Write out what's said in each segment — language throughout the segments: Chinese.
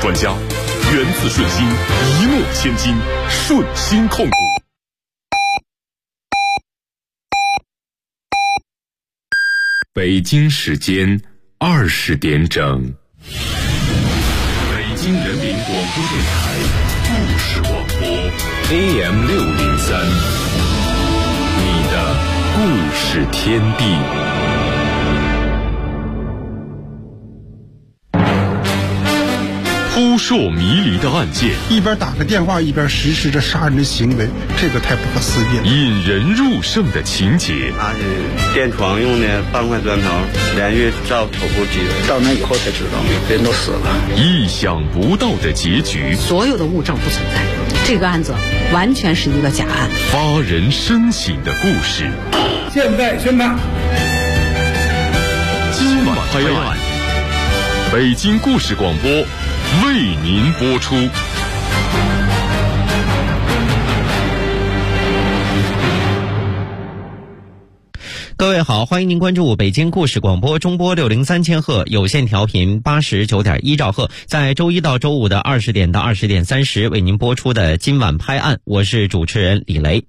专家，源自顺心，一诺千金，顺心控股。北京时间20点整，北京人民广播电台故事广播 AM603，你的故事天地。扑朔迷离的案件， 一边打个电话一边实施着杀人的行为，这个太不可思议了。 引人入胜的情节， 他是电窗用的半块砖头连续照头部击的， 到那以后才知道人都死了。 意想不到的结局， 所有的物证不存在，这个案子完全是一个假案。 发人深省的故事， 现在宣判， 今晚拍案，北京故事广播为您播出。 各位好，欢迎您关注北京故事广播中波603千赫有线调频89.1兆赫，在周一到周五的20点到20点30为您播出的今晚拍案，我是主持人李雷。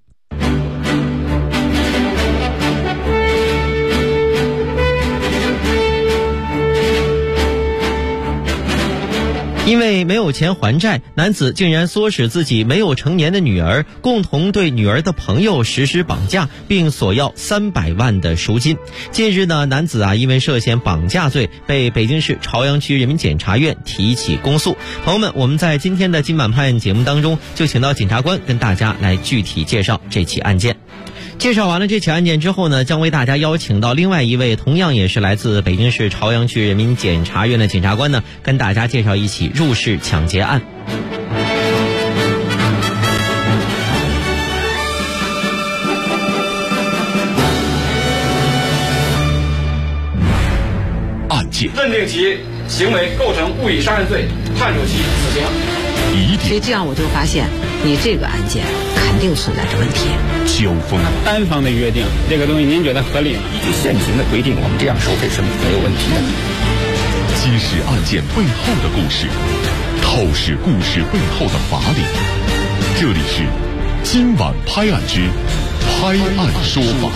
因为没有钱还债，男子竟然唆使自己没有成年的女儿共同对女儿的朋友实施绑架，并索要300万的赎金。近日呢，男子因为涉嫌绑架罪被北京市朝阳区人民检察院提起公诉。朋友们，我们在今天的今晚拍案节目当中就请到检察官跟大家来具体介绍这起案件。介绍完了这起案件之后呢，将为大家邀请到另外一位同样也是来自北京市朝阳区人民检察院的检察官呢，跟大家介绍一起入室抢劫案。 案件认定其行为构成故意杀人罪，判处其死刑。 所以这样我就发现，你这个案件肯定存在着问题。 交锋， 单方的约定，这个东西您觉得合理吗？ 依据现行的规定，我们这样收费是没有问题的。 揭示案件背后的故事，透视故事背后的法理。这里是今晚拍案之拍案说法。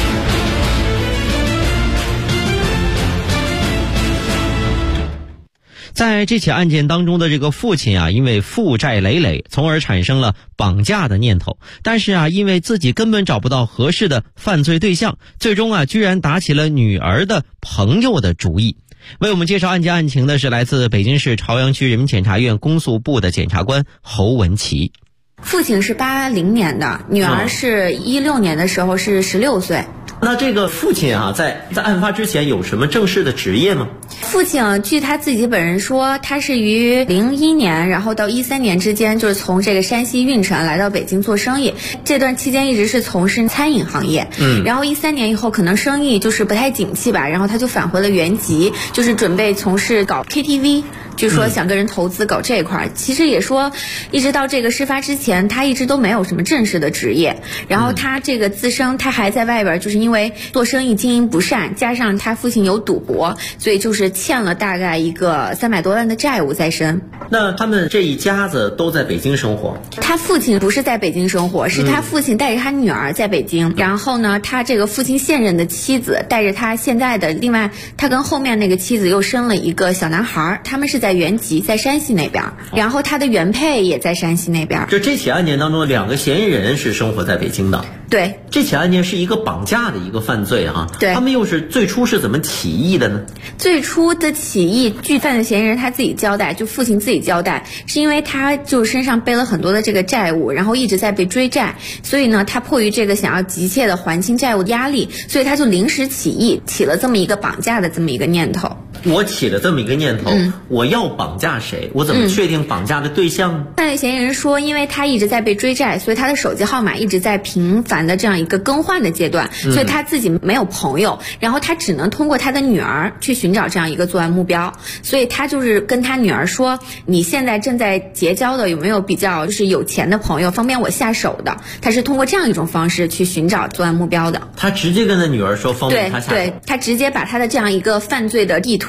在这起案件当中的这个父亲因为负债累累，从而产生了绑架的念头。但是因为自己根本找不到合适的犯罪对象，最终居然打起了女儿的朋友的主意。为我们介绍案件案情的是来自北京市朝阳区人民检察院公诉部的检察官侯文琪。 父亲是80年的，女儿是16年的时候是16岁。 那这个父亲在案发之前有什么正式的职业吗？ 父亲据他自己本人说，他是于01年然后到13年之间，就是从这个山西运城来到北京做生意，这段期间一直是从事餐饮行业。然后13年以后可能生意就是不太景气吧，然后他就返回了原籍，就是准备从事搞 KTV，据说想跟人投资搞这一块。其实也说一直到这个事发之前，他一直都没有什么正式的职业。然后他这个自身他还在外边，就是因为做生意经营不善，加上他父亲有赌博，所以就是欠了大概一个300多万的债务在身。 那他们这一家子都在北京生活？ 他父亲不是在北京生活，是他父亲带着他女儿在北京。然后呢，他这个父亲现任的妻子带着他现在的，另外他跟后面那个妻子又生了一个小男孩，他们是在原籍，在山西那边。然后他的原配也在山西那边。 这起案件当中2个嫌疑人是生活在北京的。 对， 这起案件是一个绑架的一个犯罪对， 他们又是最初是怎么起义的呢？ 最初的起义，据犯罪嫌疑人他自己交代，就父亲自己交代，是因为他就身上背了很多的这个债务，然后一直在被追债，所以呢，他迫于这个想要急切的还清债务压力，所以他就临时起义，起了这么一个绑架的这么一个念头。 我起了这么一个念头，我要绑架谁？我怎么确定绑架的对象呢？ 犯罪嫌疑人说，因为他一直在被追债，所以他的手机号码一直在频繁的这样一个更换的阶段，所以他自己没有朋友，然后他只能通过他的女儿去寻找这样一个作案目标，所以他就是跟他女儿说，你现在正在结交的有没有比较就是有钱的朋友，方便我下手的？他是通过这样一种方式去寻找作案目标的。 他直接跟他女儿说方便他下手？ 对，他直接把他的这样一个犯罪的意图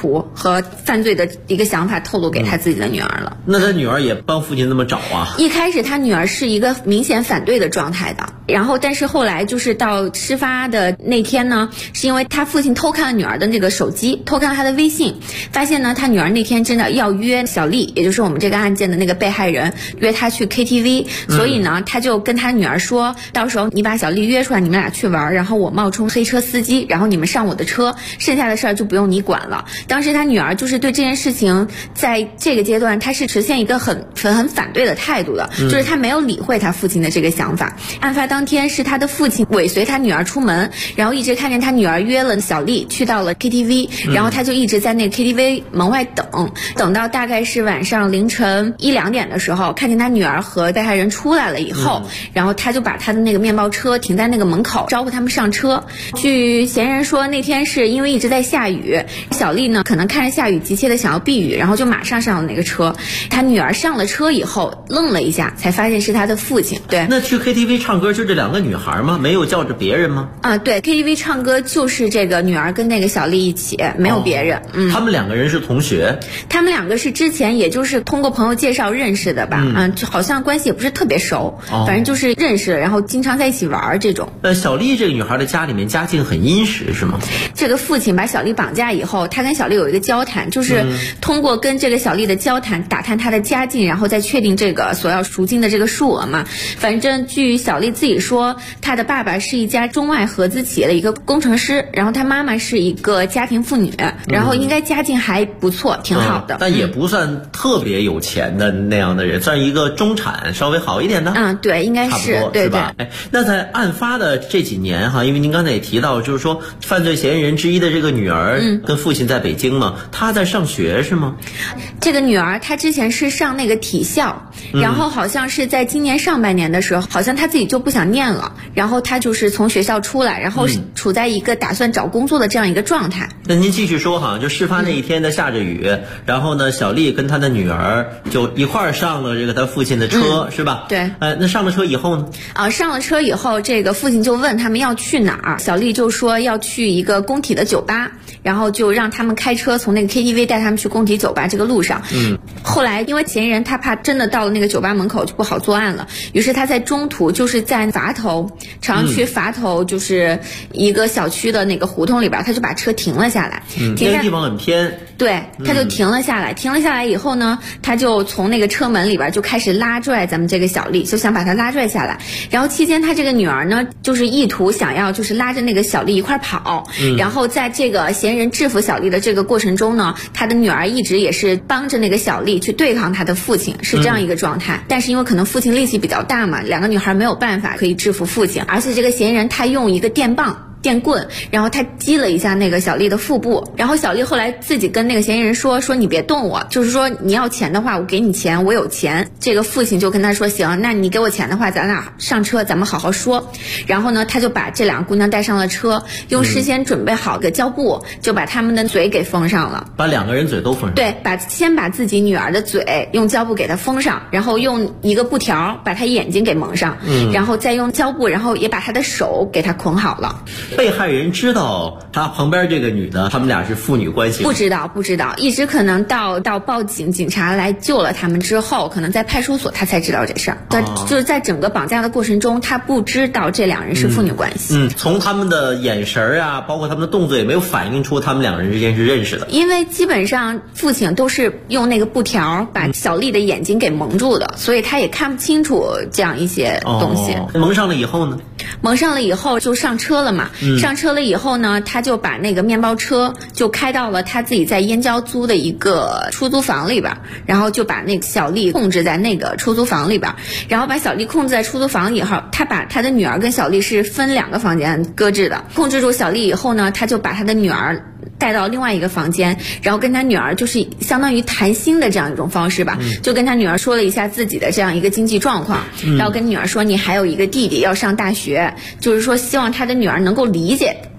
图和犯罪的一个想法透露给他自己的女儿了。 那他女儿也帮父亲这么找啊？ 一开始他女儿是一个明显反对的状态的，然后但是后来就是到事发的那天呢，是因为他父亲偷看了女儿的那个手机，偷看了他的微信，发现呢他女儿那天真的要约小丽，也就是我们这个案件的那个被害人，约他去 KTV， 所以呢他就跟他女儿说，到时候你把小丽约出来，你们俩去玩，然后我冒充黑车司机，然后你们上我的车，剩下的事儿就不用你管了。当时他女儿就是对这件事情在这个阶段他是呈现一个很反对的态度的，就是他没有理会他父亲的这个想法。案发当天是他的父亲尾随他女儿出门，然后一直看见他女儿约了小丽去到了 KTV， 然后他就一直在那个 KTV 门外等到大概是晚上凌晨1、2点的时候，看见他女儿和被害人出来了以后，然后他就把他的那个面包车停在那个门口，招呼他们上车。据嫌疑人说，那天是因为一直在下雨，小丽呢可能看着下雨急切的想要避雨，然后就马上上了那个车。他女儿上了车以后愣了一下，才发现是他的父亲。对， 那去 KTV 唱歌就这2个女孩吗？没有叫着别人吗？ 对， KTV 唱歌就是这个女儿跟那个小丽一起，没有别人。 他们2个人是同学？ 他们2个是之前也就是通过朋友介绍认识的吧，就好像关系也不是特别熟，反正就是认识了，然后经常在一起玩这种。 小丽这个女孩的家里面家境很殷实是吗？ 这个父亲把小丽绑架以后，他跟小丽有一个交谈，就是通过跟这个小丽的交谈打探她的家境，然后再确定这个所要赎金的这个数额嘛。反正据小丽自己说，她的爸爸是一家中外合资企业的一个工程师，然后她妈妈是一个家庭妇女，然后应该家境还不错，挺好的， 但也不算特别有钱的那样的人，算一个中产稍微好一点的。 对，应该是，对是吧？那在案发的这几年哈，因为您刚才也提到，就是说犯罪嫌疑人之一的这个女儿跟父亲在北京嘛，她在上学是吗？ 这个女儿她之前是上那个体校，然后好像是在今年上半年的时候，好像她自己就不想念了，然后她就是从学校出来，然后处在一个打算找工作的这样一个状态。 那您继续说哈，就事发那一天在下着雨，然后呢，小丽跟她的女儿就一块儿上了这个她父亲的车，是吧？ 对。 那上了车以后呢？ 上了车以后，这个父亲就问他们要去哪儿，小丽就说要去一个工体的酒吧，然后就让他们开车从那个 KTV 带他们去工体酒吧这个路上。后来因为嫌疑人他怕真的到了那个酒吧门口就不好作案了，于是他在中途就是在垡头朝阳区垡头就是一个小区的那个胡同里边，他就把车停了下来。 那个地方很偏。 对，他就停了下来。停了下来以后呢，他就从那个车门里边就开始拉拽咱们这个小丽，就想把她拉拽下来。然后期间他这个女儿呢，就是意图想要就是拉着那个小丽一块跑。然后在这个嫌疑人制服小丽的这个过程中呢，他的女儿一直也是帮着那个小丽去对抗他的父亲，是这样一个状态。但是因为可能父亲力气比较大嘛，2个女孩没有办法可以制服父亲，而且这个嫌疑人他用一个电棍，然后他击了一下那个小丽的腹部，然后小丽后来自己跟那个嫌疑人说你别动我，就是说你要钱的话我给你钱，我有钱。这个父亲就跟他说行，那你给我钱的话咱俩上车咱们好好说。然后呢他就把这2个姑娘带上了车，用事先准备好的胶布就把他们的嘴给封上了， 把2个人嘴都封上。 对，先把自己女儿的嘴用胶布给她封上，然后用一个布条把她眼睛给蒙上，然后再用胶布然后也把她的手给她捆好了。 被害人知道他旁边这个女的他们俩是父女关系吗？ 不知道，一直可能到报警，警察来救了他们之后，可能在派出所他才知道这事儿。就是在整个绑架的过程中，他不知道这2人是父女关系。 从他们的眼神啊，包括他们的动作，也没有反映出他们2人之间是认识的。 因为基本上父亲都是用那个布条把小丽的眼睛给蒙住的，所以他也看不清楚这样一些东西。 蒙上了以后呢？ 蒙上了以后就上车了嘛。上车了以后呢，他就把那个面包车就开到了他自己在燕郊租的一个出租房里边，然后就把那个小丽控制在那个出租房里边，然后把小丽控制在出租房以后，他把他的女儿跟小丽是分2个房间搁置的。控制住小丽以后呢，他就把他的女儿带到另外一个房间，然后跟他女儿就是相当于谈心的这样一种方式吧，就跟他女儿说了一下自己的这样一个经济状况，然后跟女儿说你还有一个弟弟要上大学，就是说希望他的女儿能够理解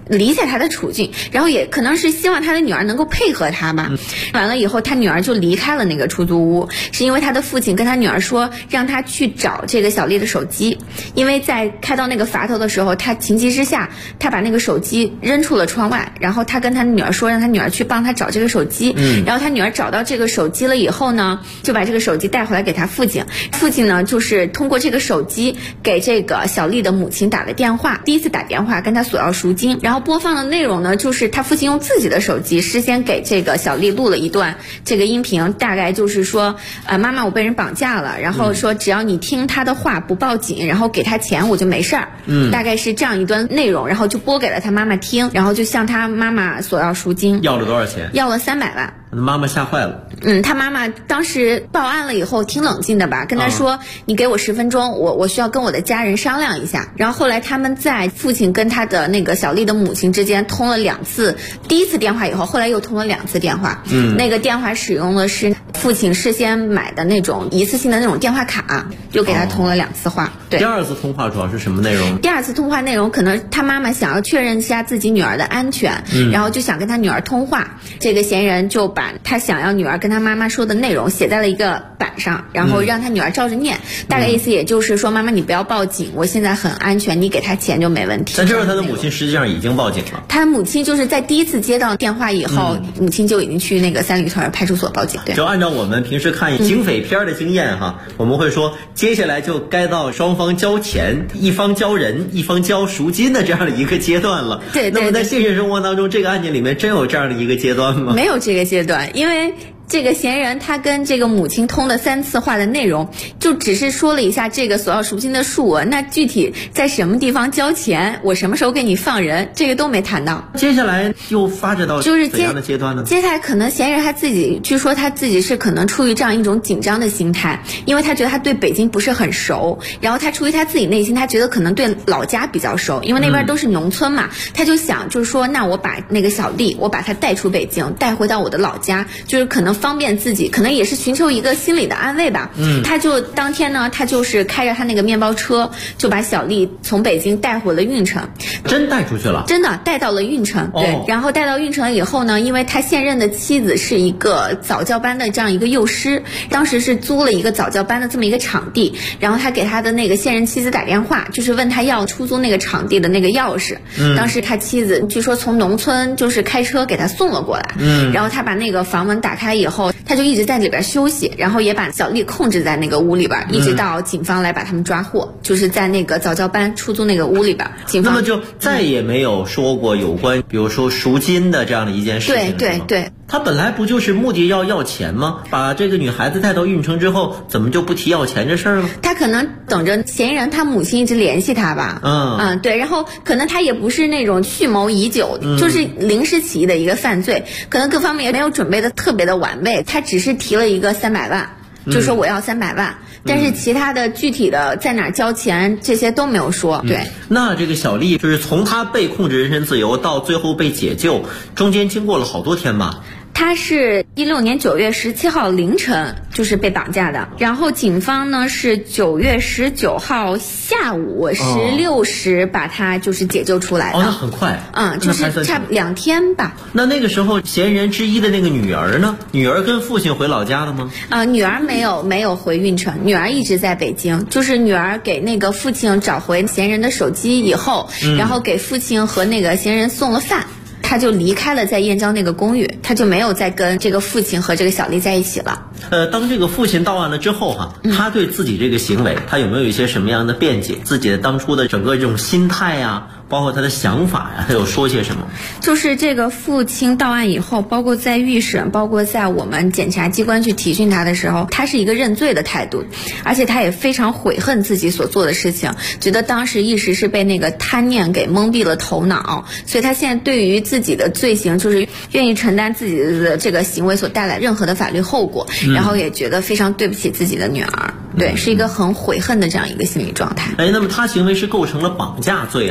理解他的处境，然后也可能是希望他的女儿能够配合他吧。完了以后，他女儿就离开了那个出租屋，是因为他的父亲跟他女儿说，让他去找这个小丽的手机，因为在开到那个阀头的时候，他情急之下，他把那个手机扔出了窗外，然后他跟他女儿说，让他女儿去帮他找这个手机。然后他女儿找到这个手机了以后呢，就把这个手机带回来给他父亲。父亲呢，就是通过这个手机给这个小丽的母亲打了电话，第一次打电话跟他索要赎金，然后播放的内容呢，就是他父亲用自己的手机事先给这个小丽录了一段这个音频，大概就是说，妈妈我被人绑架了，然后说只要你听他的话不报警，然后给他钱我就没事儿。大概是这样一段内容，然后就播给了他妈妈听，然后就向他妈妈索要赎金。 要了多少钱？ 要了300万。 妈妈吓坏了。 他妈妈当时报案了以后挺冷静的吧，跟他说，你给我10分钟，我需要跟我的家人商量一下。然后后来他们在父亲跟他的那个小丽的母亲之间通了2次，第一次电话以后，后来又通了2次电话。那个电话使用的是父亲事先买的那种一次性的那种电话卡，就给他通了2次话。对， 第2次通话主要是什么内容？ 第2次通话内容可能他妈妈想要确认一下自己女儿的安全，然后就想跟他女儿通话。这个嫌疑人就把他想要女儿跟他妈妈说的内容写在了一个板上，然后让他女儿照着念，大概意思也就是说，妈妈你不要报警，我现在很安全，你给他钱就没问题。 但这时候他的母亲实际上已经报警了。 他母亲就是在第一次接到电话以后，母亲就已经去那个三里屯派出所报警。对， 就按照我们平时看警匪片的经验我们会说，接下来就该到双方交钱，一方交人，一方交赎金的这样的一个阶段了。 对。 那么在现实生活当中，这个案件里面真有这样的一个阶段吗？ 没有这个阶段，因为这个嫌疑人他跟这个母亲通了3次话的内容，就只是说了一下这个索要赎金的数额，那具体在什么地方交钱，我什么时候给你放人，这个都没谈到。 接下来又发展到怎样的阶段呢？ 接下来可能嫌疑人他自己，据说他自己是可能出于这样一种紧张的心态，因为他觉得他对北京不是很熟，然后他出于他自己内心，他觉得可能对老家比较熟，因为那边都是农村嘛，他就想就是说，那我把那个小丽，我把她带出北京，带回到我的老家，就是可能方便自己，可能也是寻求一个心理的安慰吧。他就当天呢，他就是开着他那个面包车，就把小丽从北京带回了运城。 真带出去了？真的带到了运城。对，然后带到运城了以后呢，因为他现任的妻子是一个早教班的这样一个幼师，当时是租了一个早教班的这么一个场地，然后他给他的那个现任妻子打电话，就是问他要出租那个场地的那个钥匙。当时他妻子据说从农村就是开车给他送了过来。然后他把那个房门打开以后，他就一直在里边休息，然后也把小丽控制在那个屋里边，一直到警方来把他们抓获，就是在那个早教班出租那个屋里边。警方那么就再也没有说过有关比如说赎金的这样的一件事情。 对。 他本来不就是目的要钱吗？把这个女孩子带到运城之后，怎么就不提要钱这事儿了？ 他可能等着嫌疑人他母亲一直联系他吧。对，然后可能他也不是那种蓄谋已久，就是临时起意的一个犯罪，可能各方面也没有准备的特别的完备，他只是提了一个300万，就说我要300万。但是其他的具体的在哪儿交钱这些都没有说。对， 那这个小丽就是从她被控制人身自由到最后被解救，中间经过了好多天吧？ 他是16年9月17号凌晨就是被绑架的，然后警方呢是9月19号下午16时把他就是解救出来的。 那很快。 就是差2天吧。 那个时候嫌疑人之一的那个女儿呢？女儿跟父亲回老家了吗？ 女儿没有回运城，女儿一直在北京。就是女儿给那个父亲找回嫌疑人的手机以后，然后给父亲和那个嫌疑人送了饭，他就离开了在燕郊那个公寓，他就没有再跟这个父亲和这个小丽在一起了。 当这个父亲到案了之后他对自己这个行为，他有没有一些什么样的辩解？自己的当初的整个这种心态包括他的想法他有说些什么？ 就是这个父亲到案以后，包括在预审，包括在我们检察机关去提讯他的时候，他是一个认罪的态度，而且他也非常悔恨自己所做的事情，觉得当时一时是被那个贪念给蒙蔽了头脑，所以他现在对于自己的罪行就是愿意承担自己的这个行为所带来任何的法律后果，然后也觉得非常对不起自己的女儿。对，是一个很悔恨的这样一个心理状态。 那么他行为是构成了绑架罪对。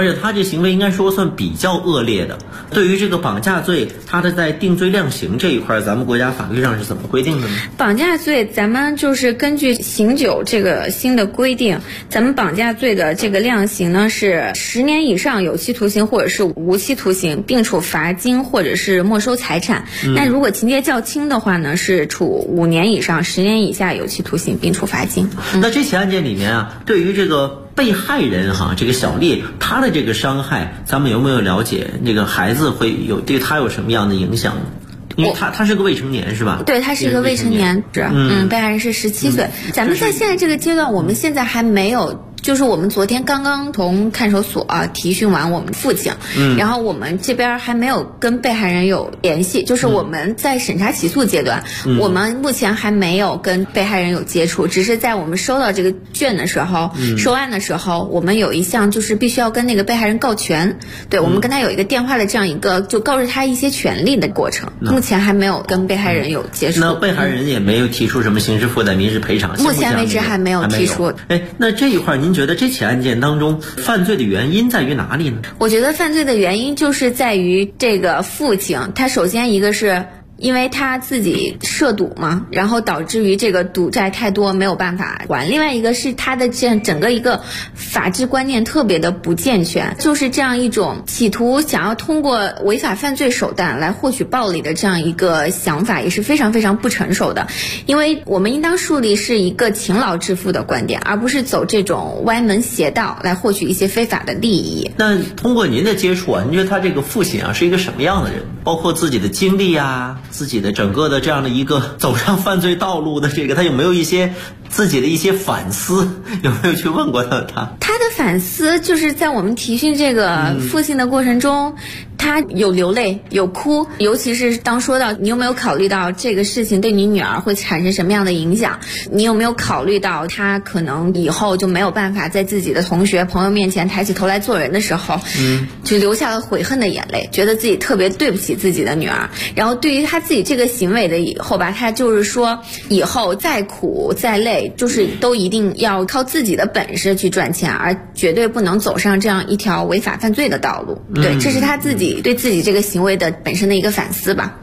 而且他这行为应该说算比较恶劣的。对于这个绑架罪，他的在定罪量刑这一块，咱们国家法律上是怎么规定的呢？ 绑架罪，咱们就是根据刑9这个新的规定，咱们绑架罪的这个量刑呢是10年以上有期徒刑或者是无期徒刑，并处罚金或者是没收财产。那如果情节较轻的话呢，是处5年以上10年以下有期徒刑，并处罚金。 那这起案件里面啊，对于这个被害人这个小丽，她的这个伤害，咱们有没有了解？那个孩子会有对她有什么样的影响呢？因为他是个未成年是吧？ 对，他是一个未成年，被害人是17岁。咱们在现在这个阶段，我们现在还没有。就是我们昨天刚刚从看守所提讯完我们父亲，然后我们这边还没有跟被害人有联系，就是我们在审查起诉阶段，我们目前还没有跟被害人有接触，只是在我们收到这个卷的时候，收案的时候，我们有一项就是必须要跟那个被害人告权，对，我们跟他有一个电话的这样一个就告知他一些权利的过程，目前还没有跟被害人有接触。 那被害人也没有提出什么刑事负担、民事赔偿， 目前为止还没有提出。 那这一块您觉得这起案件当中犯罪的原因在于哪里呢？ 我觉得犯罪的原因就是在于这个父亲，他首先一个是因为他自己涉赌嘛，然后导致于这个赌债太多没有办法还，另外一个是他的这样整个一个法治观念特别的不健全，就是这样一种企图想要通过违法犯罪手段来获取暴利的这样一个想法也是非常非常不成熟的。因为我们应当树立是一个勤劳致富的观点，而不是走这种歪门邪道来获取一些非法的利益。 那通过您的接触您觉得他这个父亲是一个什么样的人？包括自己的经历自己的整个的这样的一个走上犯罪道路的这个，他有没有一些自己的一些反思？有没有去问过他的反思就是在我们提讯这个父亲的过程中，他有流泪有哭，尤其是当说到你有没有考虑到这个事情对你女儿会产生什么样的影响，你有没有考虑到他可能以后就没有办法在自己的同学朋友面前抬起头来做人的时候，就流下了悔恨的眼泪，觉得自己特别对不起自己的女儿。然后对于他自己这个行为的以后吧，他就是说以后再苦再累，就是都一定要靠自己的本事去赚钱，而绝对不能走上这样一条违法犯罪的道路。对，这是他自己对自己这个行为的本身的一个反思吧。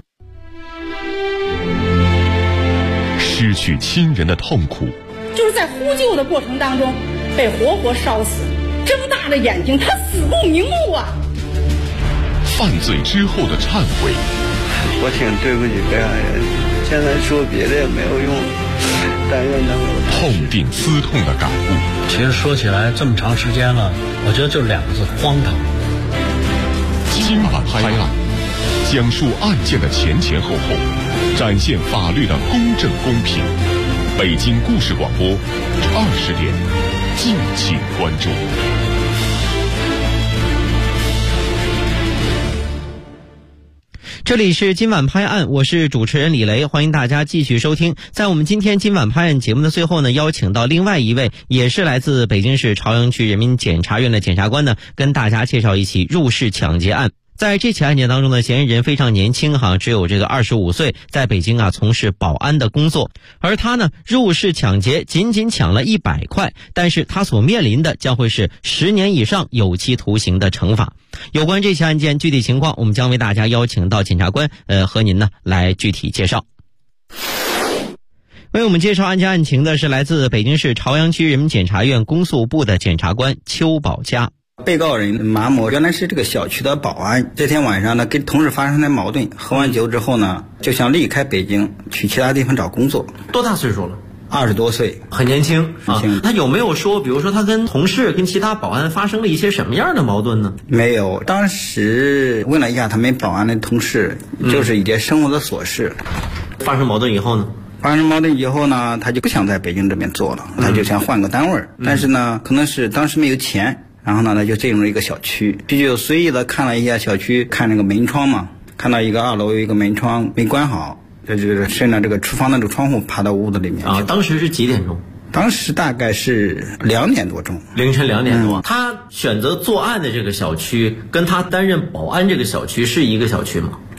失去亲人的痛苦， 就是在呼救的过程当中被活活烧死，睁大了眼睛，他死不瞑目啊！ 犯罪之后的忏悔， 我挺对不起被害人，现在说别的也没有用，但愿能够痛定思痛的感悟。 其实说起来这么长时间了，我觉得就2个字：荒唐。 今晚拍案，讲述案件的前前后后，展现法律的公正公平。北京故事广播20点，敬请关注。 这里是今晚拍案，我是主持人李雷，欢迎大家继续收听。在我们今晚拍案节目的最后呢，邀请到另外一位也是来自北京市朝阳区人民检察院的检察官呢，跟大家介绍一起入室抢劫案。在这起案件当中呢，嫌疑人非常年轻只有这个25岁，在北京从事保安的工作。而他呢入室抢劫仅抢了100块，但是他所面临的将会是10年以上有期徒刑的惩罚。有关这起案件具体情况，我们将为大家邀请到检察官和您呢来具体介绍。为我们介绍案件案情的是来自北京市朝阳区人民检察院公诉部的检察官邱宝佳。 被告人马某原来是这个小区的保安，这天晚上呢跟同事发生了矛盾，喝完酒之后呢就想离开北京去其他地方找工作。 多大岁数了 ？20多岁， 很年轻他有没有说比如说他跟同事跟其他保安发生了一些什么样的矛盾呢？ 没有，当时问了一下他们保安的同事，就是一些生活的琐事。 发生矛盾以后呢？ 发生矛盾以后呢，他就不想在北京这边做了，他就想换个单位，但是呢可能是当时没有钱，然后呢他就进入一个小区，就随意的看了一下小区，看那个门窗嘛，看到一个2楼有一个门窗没关好，就是顺着这个厨房的这个窗户爬到屋子里面当时是几点钟？ 当时大概是2点多钟， 凌晨2点多。他选择作案的这个小区跟他担任保安这个小区是一个小区吗？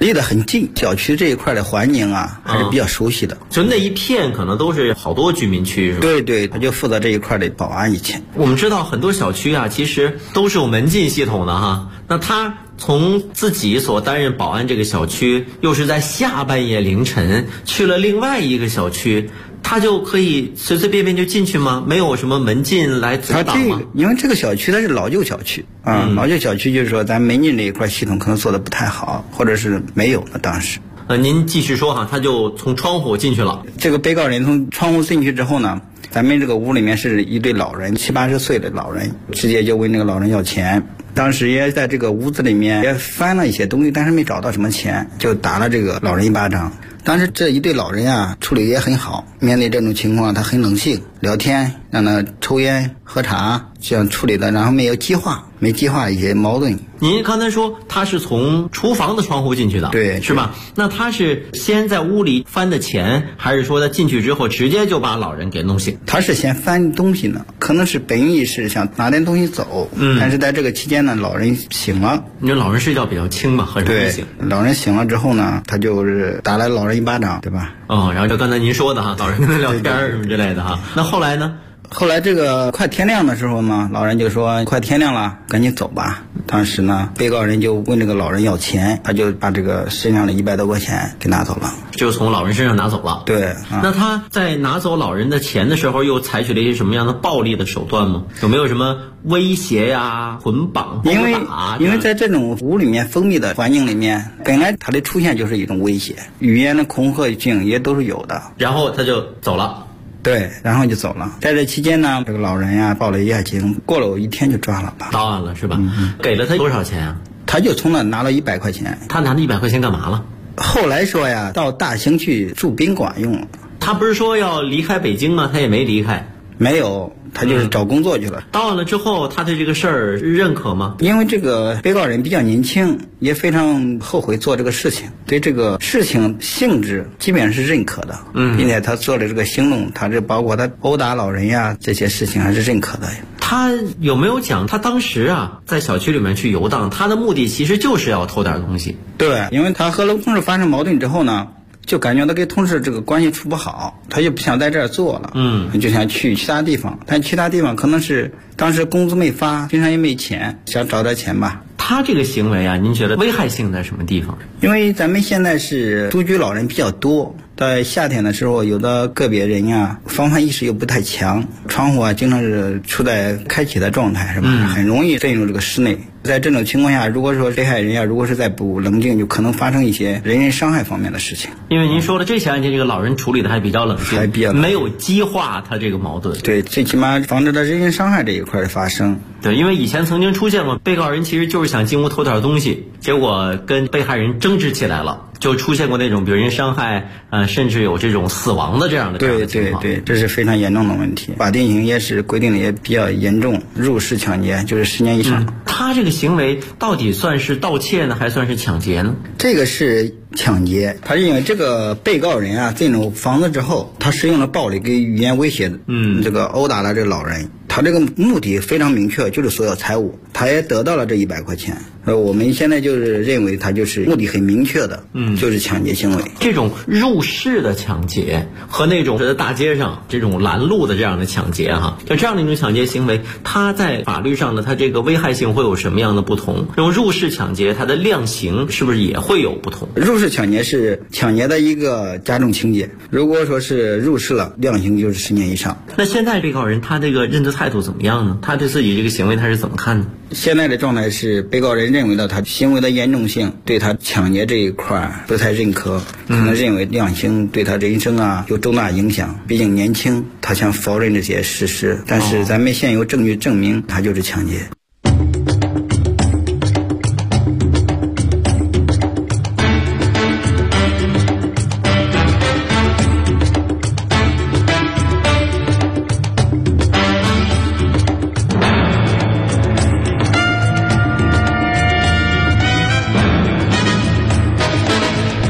离得很近，小区这一块的环境啊还是比较熟悉的。 就那一片可能都是好多居民区，是吧？ 对对，他就负责这一块的保安以前。 我们知道很多小区啊，其实都是有门禁系统的哈。那他从自己所担任保安这个小区，又是在下半夜凌晨去了另外一个小区，他就可以随随便便就进去吗？没有什么门禁来阻挡吗？ 因为这个小区它是老旧小区啊，老旧小区就是说咱门禁这一块系统可能做的不太好，或者是没有呢当时。 您继续说哈，他就从窗户进去了。 这个被告人从窗户进去之后呢，咱们这个屋里面是一对老人，70、80岁的老人，直接就问那个老人要钱。当时也在这个屋子里面也翻了一些东西，但是没找到什么钱，就打了这个老人一巴掌。当时这一对老人啊处理也很好，面对这种情况他很冷静，聊天让他抽烟喝茶，这样处理的，然后没激化一些矛盾。 您刚才说他是从厨房的窗户进去的， 对， 是吧？那他是先在屋里翻的钱，还是说他进去之后直接就把老人给弄醒？ 他是先翻东西呢，可能是本意是想拿点东西走，但是在这个期间呢，老人醒了。 你说老人睡觉比较轻嘛，很容易醒。 老人醒了之后呢，他就是打了老人一巴掌，对吧？ 然后就刚才您说的哈，老人跟他聊天什么之类的哈。那后来呢？ 后来这个快天亮的时候嘛，老人就说快天亮了，赶紧走吧。当时呢，被告人就问这个老人要钱，他就把这个身上的100多块钱给拿走了， 就从老人身上拿走了。 对， 那他在拿走老人的钱的时候，又采取了一些什么样的暴力的手段吗？有没有什么威胁呀、捆绑、 因为在这种屋里面封闭的环境里面，本来它的出现就是一种威胁，语言的恐吓性也都是有的。 然后他就走了。 对，然后就走了。在这期间呢，这个老人呀报了一下警，过了1天就抓了吧。 到案了是吧？给了他多少钱啊？ 他就从那拿了100块钱。 他拿了100块钱干嘛了？ 后来说呀，到大兴去住宾馆用了。 他不是说要离开北京吗？他也没离开。 没有，他就是找工作去了。 到案了之后，他对这个事儿认可吗？ 因为这个被告人比较年轻，也非常后悔做这个事情，对这个事情性质基本上是认可的。并且他做了这个行动，他这包括他殴打老人呀这些事情还是认可的。 他有没有讲他当时啊在小区里面去游荡，他的目的其实就是要偷点东西？ 对，因为他和同事发生矛盾之后呢，就感觉他跟同事这个关系处不好，他就不想在这儿做了，就想去其他地方。但其他地方可能是当时工资没发，身上也没钱，想找点钱吧。 他这个行为啊，您觉得危害性在什么地方？ 因为咱们现在是独居老人比较多，在夏天的时候，有的个别人呀，防范意识又不太强，窗户啊经常是处在开启的状态，是吧？很容易进入这个室内。在这种情况下，如果说被害人呀，如果是再不冷静，就可能发生一些人伤害方面的事情。 因为您说了，这起案件这个老人处理的还比较冷静，没有激化他这个矛盾。 对，最起码防止了人身伤害这一块的发生。 对，因为以前曾经出现过，被告人其实就是想进屋偷点东西，结果跟被害人争执起来了，就出现过那种比如人伤害，甚至有这种死亡的这样的情况。 对，这是非常严重的问题。法定刑也是规定的也比较严重，入室抢劫就是10年以上。 他这个行为到底算是盗窃呢，还算是抢劫呢？ 这个是抢劫，他是因为这个被告人啊进入房子之后，他使用了暴力跟语言威胁，这个殴打了这个老人。他这个目的非常明确，就是索要财物，他也得到了这100块钱。我们现在就是认为他就是目的很明确的，就是抢劫行为。 这种入室的抢劫和那种在大街上这种拦路的这样的抢劫哈，就这样的一种抢劫行为，它在法律上呢，它这个危害性会有什么样的不同？这种入室抢劫它的量刑是不是也会有不同？ 入室抢劫是抢劫的一个加重情节，如果说是入室了，量刑就是10年以上。 那现在被告人他这个认罪态度怎么样呢？他对自己这个行为他是怎么看呢？ 现在的状态是被告人认为到他行为的严重性，对他抢劫这一块不太认可，可能认为量刑对他人生啊有重大影响。毕竟年轻，他想否认这些事实，但是咱们现有证据证明他就是抢劫。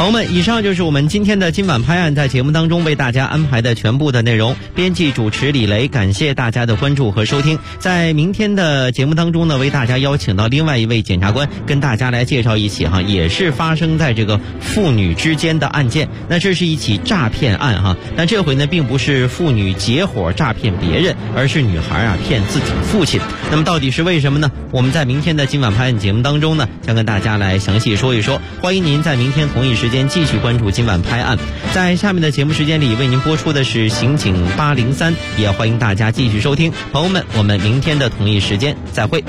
朋友们，以上就是我们今天的今晚拍案在节目当中为大家安排的全部的内容。编辑主持李雷，感谢大家的关注和收听。在明天的节目当中呢，为大家邀请到另外一位检察官，跟大家来介绍一起也是发生在这个父女之间的案件。那这是一起诈骗案但这回呢，并不是父女结伙诈骗别人，而是女孩骗自己父亲。那么到底是为什么呢？我们在明天的今晚拍案节目当中呢，将跟大家来详细说一说。欢迎您在明天同一时间继续关注今晚拍案。在下面的节目时间里，为您播出的是刑警803，也欢迎大家继续收听。朋友们，我们明天的同一时间再会。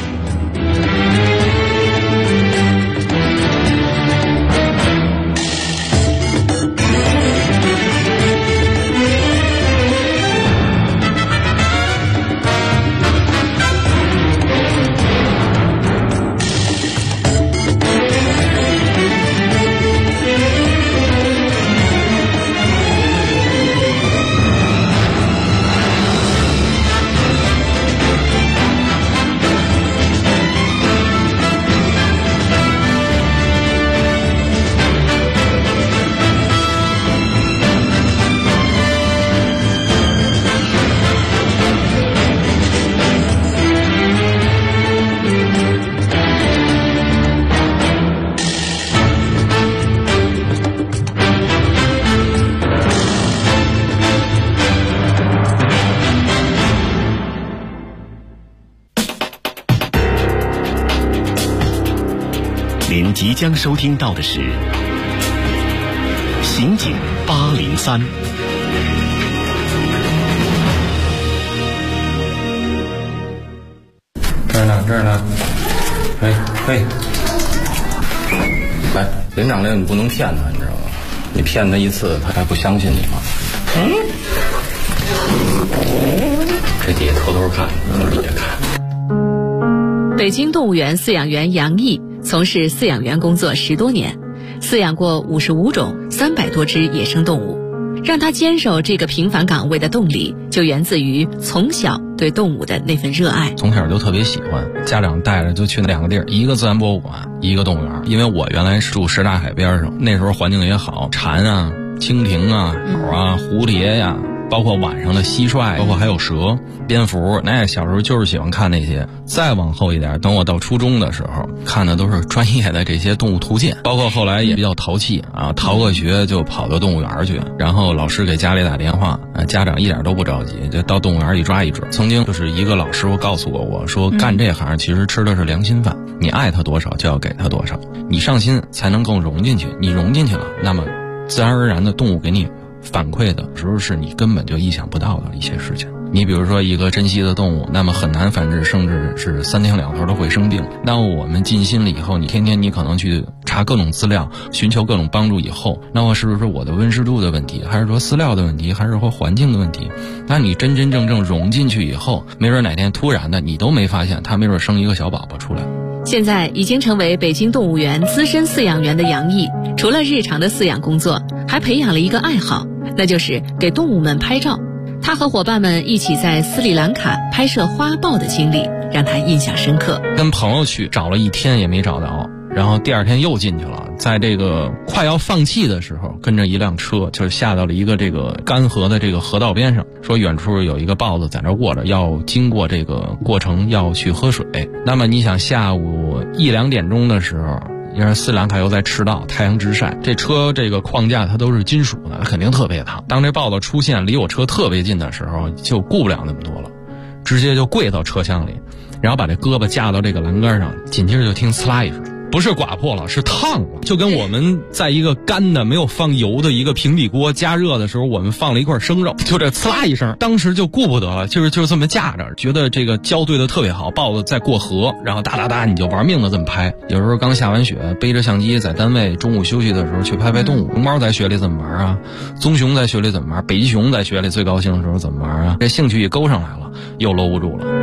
您即将收听到的是《刑警803》。 这儿呢，嘿，来，连长令你不能骗他，你知道吗？你骗他一次，他还不相信你吗？这底下偷偷看，底下看。 北京动物园饲养员杨毅从事饲养员工作10多年，饲养过55种300多只野生动物。让他坚守这个平凡岗位的动力，就源自于从小对动物的那份热爱。 从小就特别喜欢，家长带着就去2个地儿，一个自然博物馆，一个动物园。因为我原来是住什刹海边上，那时候环境也好，蝉啊、蜻蜓啊、鸟啊、蝴蝶呀，包括晚上的蟋蟀，包括还有蛇、蝙蝠，那小时候就是喜欢看那些。再往后一点，等我到初中的时候，看的都是专业的这些动物图鉴，包括后来也比较淘气啊，逃个学就跑到动物园去，然后老师给家里打电话，家长一点都不着急，就到动物园一抓一准。曾经就是一个老师傅告诉过我说，干这行其实吃的是良心饭，你爱他多少就要给他多少，你上心才能更融进去，你融进去了，那么自然而然的动物给你反馈的时候是你根本就意想不到的一些事情。你比如说一个珍稀的动物，那么很难繁殖，甚至是3天2头都会生病。那我们尽心了以后，你天天你可能去查各种资料，寻求各种帮助以后，那么是不是我的温湿度的问题，还是说饲料的问题，还是说环境的问题？那你真真正正融进去以后，没准哪天突然的你都没发现，它没准生一个小宝宝出来。 现在已经成为北京动物园资深饲养员的杨毅，除了日常的饲养工作，还培养了一个爱好，那就是给动物们拍照。他和伙伴们一起在斯里兰卡拍摄花豹的经历让他印象深刻。 跟朋友去找了1天也没找到，然后第2天又进去了，在这个快要放弃的时候，跟着一辆车就下到了一个这个干河的这个河道边上，说远处有一个豹子在那卧着，要经过这个过程要去喝水。那么你想下午1、2点钟的时候，因为斯里兰卡又在赤道，太阳直晒，这车这个框架它都是金属的，它肯定特别烫。当这豹子出现离我车特别近的时候，就顾不了那么多了，直接就跪到车厢里，然后把这胳膊架到这个栏杆上，紧接着就听呲啦一声，不是刮破了，是烫了，就跟我们在一个干的没有放油的一个平底锅加热的时候，我们放了一块生肉，就这呲啦一声，当时就顾不得了，就是这么架着，觉得这个胶对的特别好，豹子在过河，然后哒哒哒你就玩命的这么拍。有时候刚下完雪，背着相机在单位中午休息的时候去拍拍动物。熊猫在雪里怎么玩啊？棕熊在雪里怎么玩？北极熊在雪里最高兴的时候怎么玩啊？这兴趣也勾上来了，又搂不住了。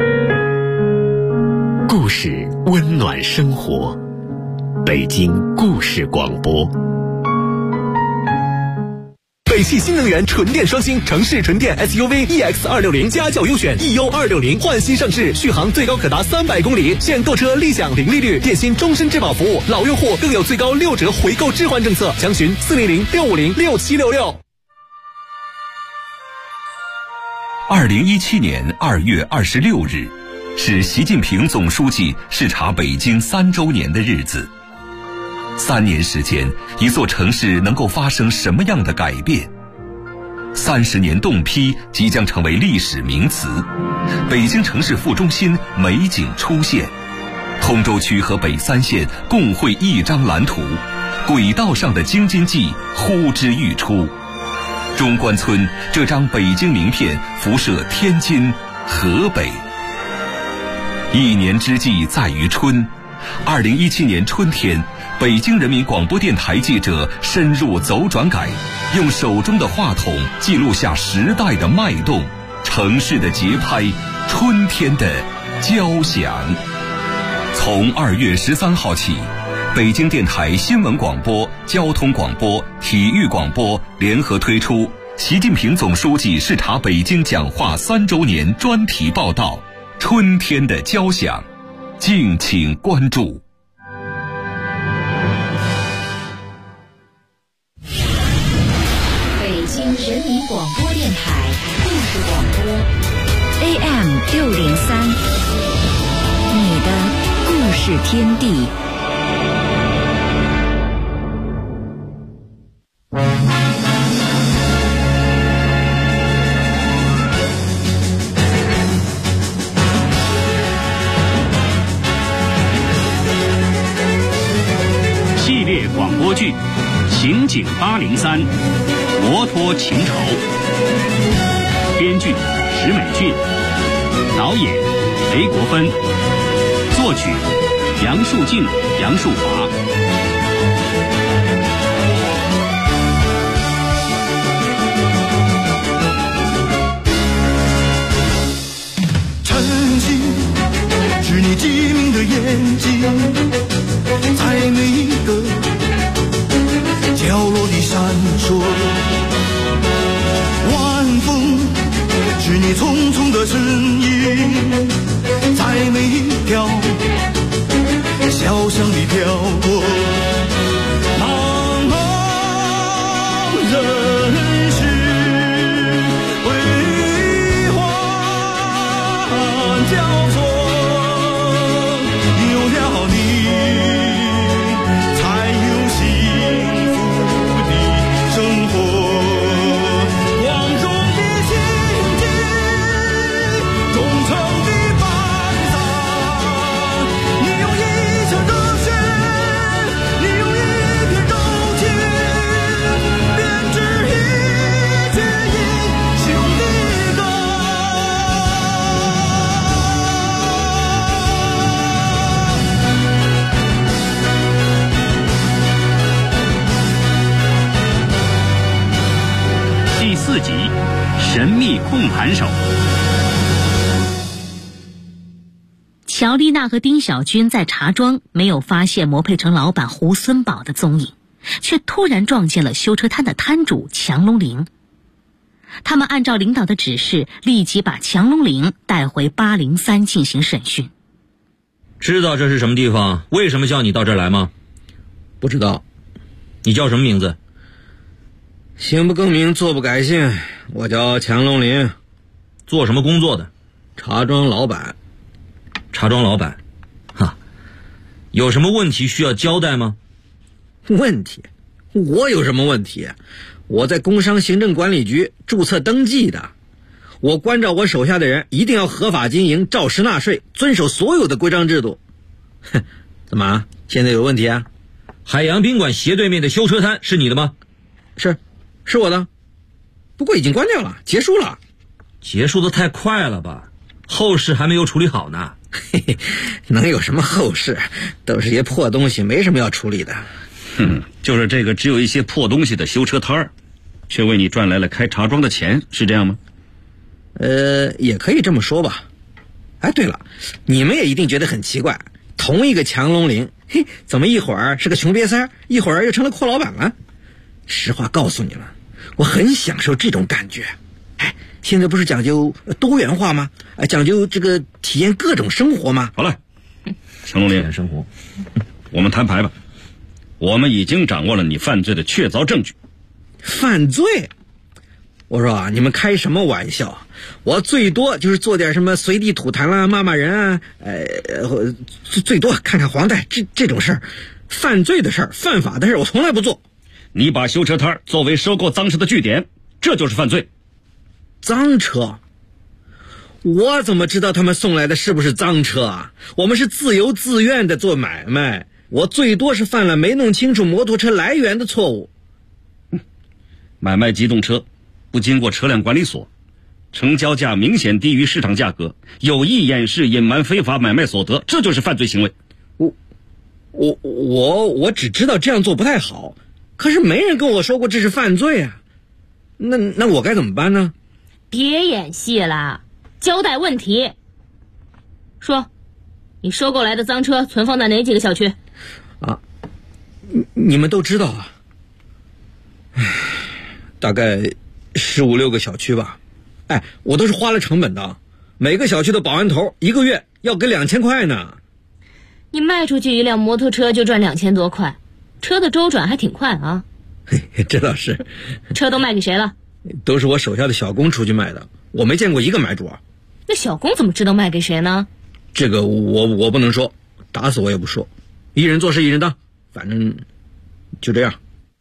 故事温暖生活，北京故事广播。北北汽新能源纯电双星城市纯电 SUV EX260家轿优选 EU260焕新上市，续航最高可达300公里，现购车立享零利率，电信终身质保服务，老用户更有最高6折回购置换政策，详询400-650-6766。 2017年2月26日，是习近平总书记视察北京3周年的日子。3年时间，一座城市能够发生什么样的改变？30年冻批即将成为历史名词，北京城市副中心美景出现，通州区和北3县共绘一张蓝图，轨道上的京津冀呼之欲出。中关村这张北京名片辐射天津、河北。一年之计在于春，2017年春天，北京人民广播电台记者深入走转改，用手中的话筒记录下时代的脉动，城市的节拍，春天的交响。从2月13号起，北京电台新闻广播、交通广播、体育广播联合推出习近平总书记视察北京讲话3周年专题报道《春天的交响》，敬请关注。 北京人民广播电台故事广播 AM603，你的故事天地。 系列广播剧《刑警803》，摩托情仇。编剧石美俊，导演雷国芬，作曲杨树静、杨树华。 晨曦是你机灵的眼睛，在每一个角落里闪烁。晚风是你匆匆的身影，在每一条小巷里飘过。茫茫人世辉煌交错，有了你才有幸福的生活。光荣的心境，忠诚的榜样，你用一腔热血，你用一片柔情，编织一曲英雄的歌。 第4集，神秘控盘手。 乔丽娜和丁小军在茶庄没有发现磨配城老板胡孙宝的踪影，却突然撞见了修车摊的摊主强龙林。他们按照领导的指示，立即把强龙林带回803进行审讯。 知道这是什么地方？为什么叫你到这儿来吗？ 不知道。 你叫什么名字？ 行不更名，坐不改姓，我叫强龙林。 做什么工作的？ 茶庄老板。 茶庄老板，哈，有什么问题需要交代吗？ 问题？我有什么问题？我在工商行政管理局注册登记的，我关照我手下的人一定要合法经营，照实纳税，遵守所有的规章制度。哼，怎么现在有问题啊？ 海洋宾馆斜对面的修车摊是你的吗？ 是我的，不过已经关掉了，结束了。 结束的太快了吧？后事还没有处理好呢。 嘿嘿，能有什么后事？都是些破东西，没什么要处理的。 就是这个只有一些破东西的修车摊儿，却为你赚来了开茶庄的钱，是这样吗？ 也可以这么说吧。哎，对了，你们也一定觉得很奇怪，同一个强龙林，嘿，怎么一会儿是个穷瘪三，一会儿又成了阔老板了？实话告诉你们， 我很享受这种感觉。哎，现在不是讲究多元化吗？讲究这个体验各种生活吗？ 好了，程龙林，生活，我们摊牌吧。我们已经掌握了你犯罪的确凿证据。 犯罪？我说啊，你们开什么玩笑？我最多就是做点什么随地吐痰啦、骂骂人啊，最多看看黄带这种事儿。犯罪的事儿、犯法的事儿，我从来不做。 你把修车摊作为收购赃车的据点，这就是犯罪。 赃车？我怎么知道他们送来的是不是赃车啊？我们是自由自愿的做买卖，我最多是犯了没弄清楚摩托车来源的错误。 买卖机动车不经过车辆管理所，成交价明显低于市场价格，有意掩饰隐瞒非法买卖所得，这就是犯罪行为。 我只知道这样做不太好，可是没人跟我说过这是犯罪啊。那我该怎么办呢？ 别演戏了，交代问题。说，你收购来的赃车存放在哪几个小区？ 啊，你们都知道啊。大概15、16个小区吧。哎，我都是花了成本的，每个小区的保安头1个月要给2000块呢。 你卖出去一辆摩托车就赚2000多块，车的周转还挺快啊。 这倒是。 车都卖给谁了？ 都是我手下的小工出去卖的，我没见过一个买主。 那小工怎么知道卖给谁呢？ 这个我不能说，打死我也不说。一人做事一人当，反正就这样。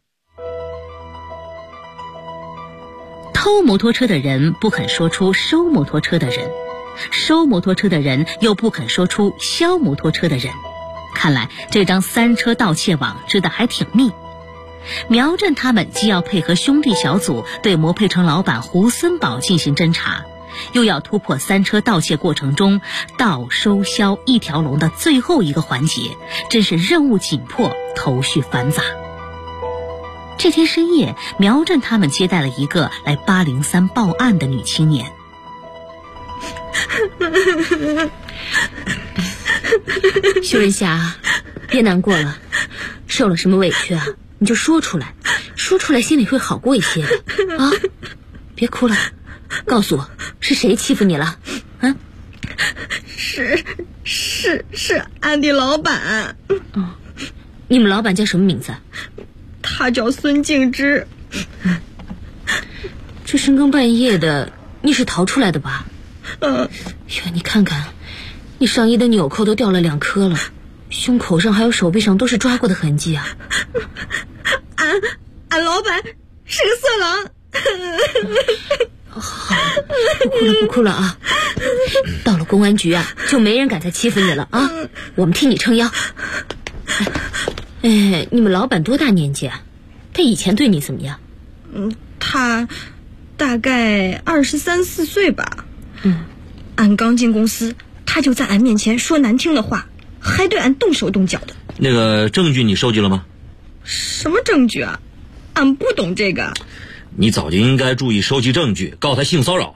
偷摩托车的人不肯说出收摩托车的人，收摩托车的人又不肯说出销摩托车的人。看来这张3车盗窃网织得还挺密。苗振他们既要配合兄弟小组对摩佩城老板胡森宝进行侦查，又要突破3车盗窃过程中盗收销一条龙的最后一个环节，真是任务紧迫，头绪繁杂。这天深夜，苗振他们接待了一个来803报案的女青年。 薛文霞，别难过了，受了什么委屈啊，你就说出来，说出来心里会好过一些的啊！别哭了，告诉我是谁欺负你了？啊？ 是俺的老板。 哦，你们老板叫什么名字？ 他叫孙敬之。 这深更半夜的，你是逃出来的吧？哟，你看看，你上衣的纽扣都掉了2颗了，胸口上还有手臂上都是抓过的痕迹啊！ 俺老板是个色狼。 好，不哭了啊！到了公安局啊，就没人敢再欺负你了啊！我们替你撑腰。哎，你们老板多大年纪啊？他以前对你怎么样？ 他大概23、24岁吧。俺刚进公司，他就在俺面前说难听的话，还对俺动手动脚的。 那个证据你收集了吗？ 什么证据啊？俺不懂这个。 你早就应该注意收集证据，告他性骚扰。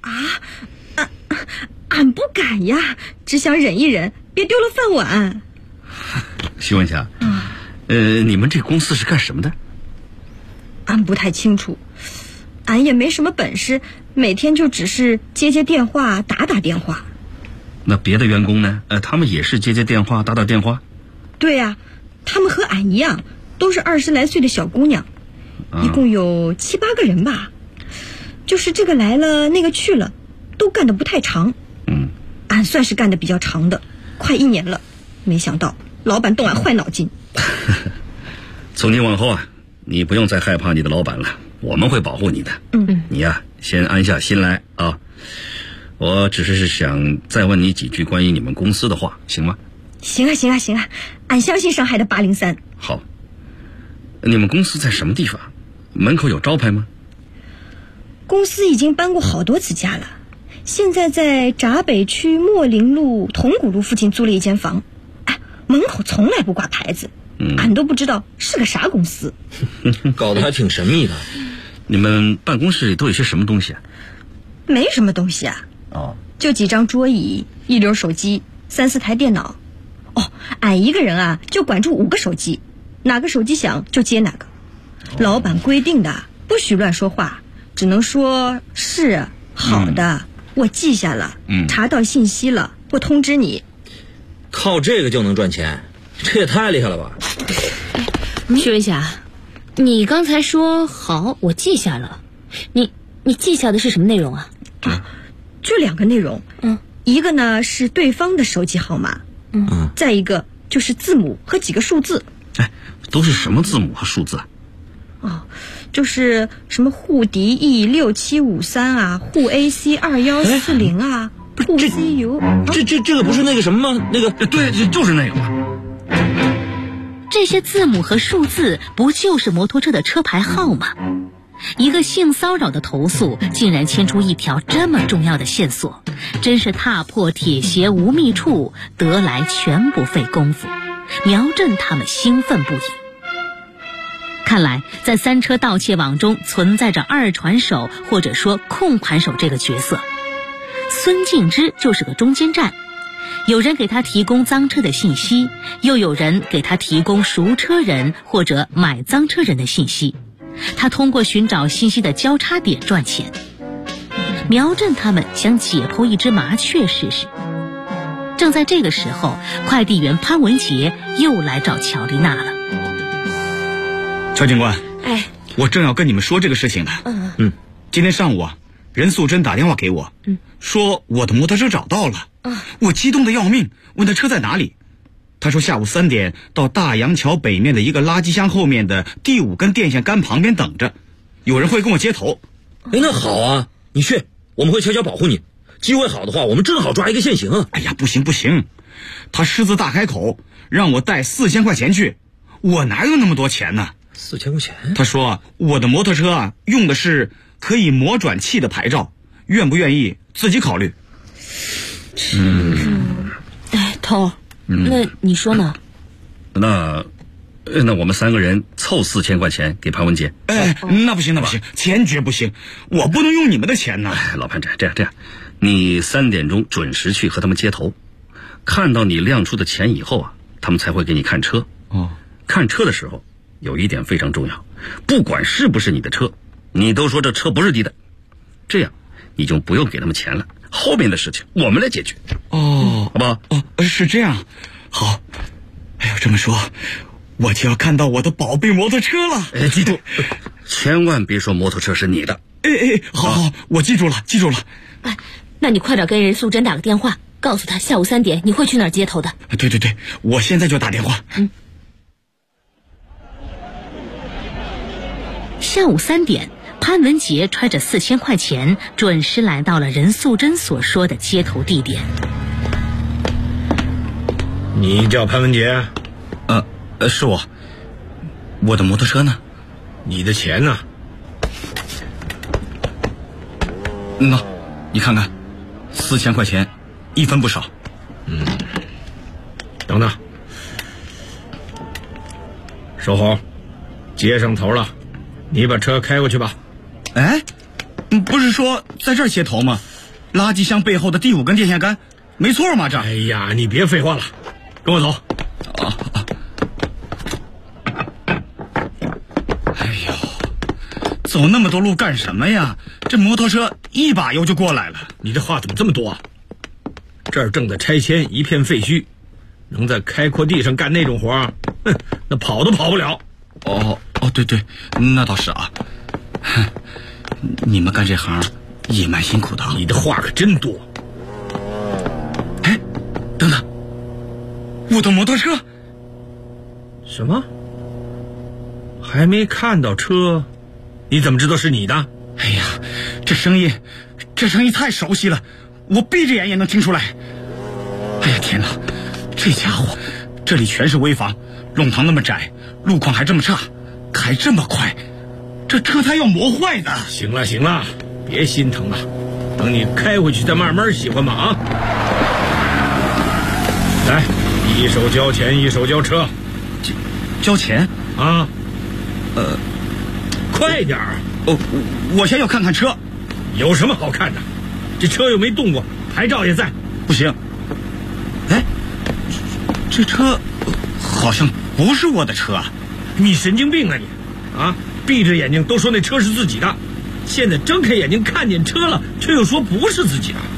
俺不敢呀，只想忍一忍，别丢了饭碗。 徐文霞，你们这公司是干什么的？ 俺不太清楚，俺也没什么本事，每天就只是接电话，打电话。 那别的员工呢？他们也是接电话，打电话？ 对呀，他们和俺一样，都是20来岁的小姑娘，一共有7、8个人吧。就是这个来了，那个去了，都干得不太长。俺算是干得比较长的，快1年了。没想到老板动俺坏脑筋。 从今往后啊，你不用再害怕你的老板了，我们会保护你的。你呀，先安下心来啊。我只是想再问你几句关于你们公司的话，行吗？ 行啊，俺相信上海的803。 好，你们公司在什么地方？门口有招牌吗？ 公司已经搬过好多次家了，现在在闸北区秣陵路、铜鼓路附近租了一间房。门口从来不挂牌子，俺都不知道是个啥公司。 搞得还挺神秘的。 你们办公室里都有些什么东西啊？ 没什么东西啊。就几张桌椅、1溜手机、3、4台电脑。俺一个人啊，就管住5个手机，哪个手机响就接哪个。老板规定的， 不许乱说话，只能说是好的，我记下了，查到信息了，我通知你。 靠这个就能赚钱，这也太厉害了吧！ 徐文霞，你刚才说好，我记下了，你记下的是什么内容啊？ 就2个内容，一个呢是对方的手机号码，再一个就是字母和几个数字。 都是什么字母和数字啊？ 就是什么沪敌 E6753啊，沪 AC2140啊，沪 CU。 这个不是那个什么吗？那个对，就是那个嘛。 这些字母和数字不就是摩托车的车牌号吗？一个性骚扰的投诉竟然牵出一条这么重要的线索，真是踏破铁鞋无觅处，得来全不费功夫。苗振他们兴奋不已。看来在3车盗窃网中存在着二传手或者说控盘手这个角色，孙敬之就是个中间站，有人给他提供赃车的信息，又有人给他提供赎车人或者买赃车人的信息，他通过寻找信息的交叉点赚钱。苗振他们想解剖一只麻雀试试。正在这个时候，快递员潘文杰又来找乔丽娜了。 乔警官，我正要跟你们说这个事情呢。今天上午任素贞打电话给我，说我的摩托车找到了。我激动得要命，问他车在哪里。他说下午3点到大洋桥北面的一个垃圾箱后面的第5根电线杆旁边等着，有人会跟我接头。 那好啊，你去，我们会悄悄保护你。机会好的话，我们正好抓一个现行。 哎呀，不行，他狮子大开口，让我带4000块钱去，我哪有那么多钱呢 ？4000块钱？ 他说我的摩托车用的是可以磨转器的牌照，愿不愿意自己考虑。 头，那你说呢？ 那我们3个人凑4000块钱给潘文杰。 那不行，钱绝不行，我不能用你们的钱呢。 老潘，这样，你3点钟准时去和他们接头，看到你亮出的钱以后他们才会给你看车。看车的时候有一点非常重要，不管是不是你的车，你都说这车不是你的，这样你就不用给他们钱了，后面的事情我们来解决。好不好？ 是这样。好。哎呦，这么说我就要看到我的宝贝摩托车了。 记住，千万别说摩托车是你的。 好，我记住了。 那你快点跟任素贞打个电话，告诉他下午3点你会去那儿接头的。 对，我现在就打电话。 下午3点，潘文杰揣着4000块钱，准时来到了任素贞所说的接头地点。 你叫潘文杰？ 是我。我的摩托车呢？ 你的钱呢？ 那你看看，4000块钱，1分不少。 等等，守候，接上头了，你把车开过去吧。 不是说在这儿接头吗？垃圾箱背后的第5根电线杆，没错嘛？这。 哎呀，你别废话了，跟我走。 走那么多路干什么呀？这摩托车1把油就过来了。 你这话怎么这么多啊？这儿正在拆迁，一片废墟，能在开阔地上干那种活，那跑都跑不了。 对，那倒是啊。你们干这行也蛮辛苦的。 你的话可真多。 等等，我的摩托车。 什么？还没看到车，你怎么知道是你的？ 哎呀，这声音太熟悉了，我闭着眼也能听出来。哎呀天哪，这家伙，这里全是危房，弄堂那么窄，路况还这么差，开这么快，这车胎要磨坏的。 行了，别心疼了，等你开回去再慢慢喜欢吧啊！来，一手交钱，一手交车。 交钱啊？快点儿！ 我先要看看车。 有什么好看的？这车又没动过，牌照也在。 不行。这车好像不是我的车啊！ 你神经病啊你！ 闭着眼睛都说那车是自己的，现在睁开眼睛看见车了，却又说不是自己的，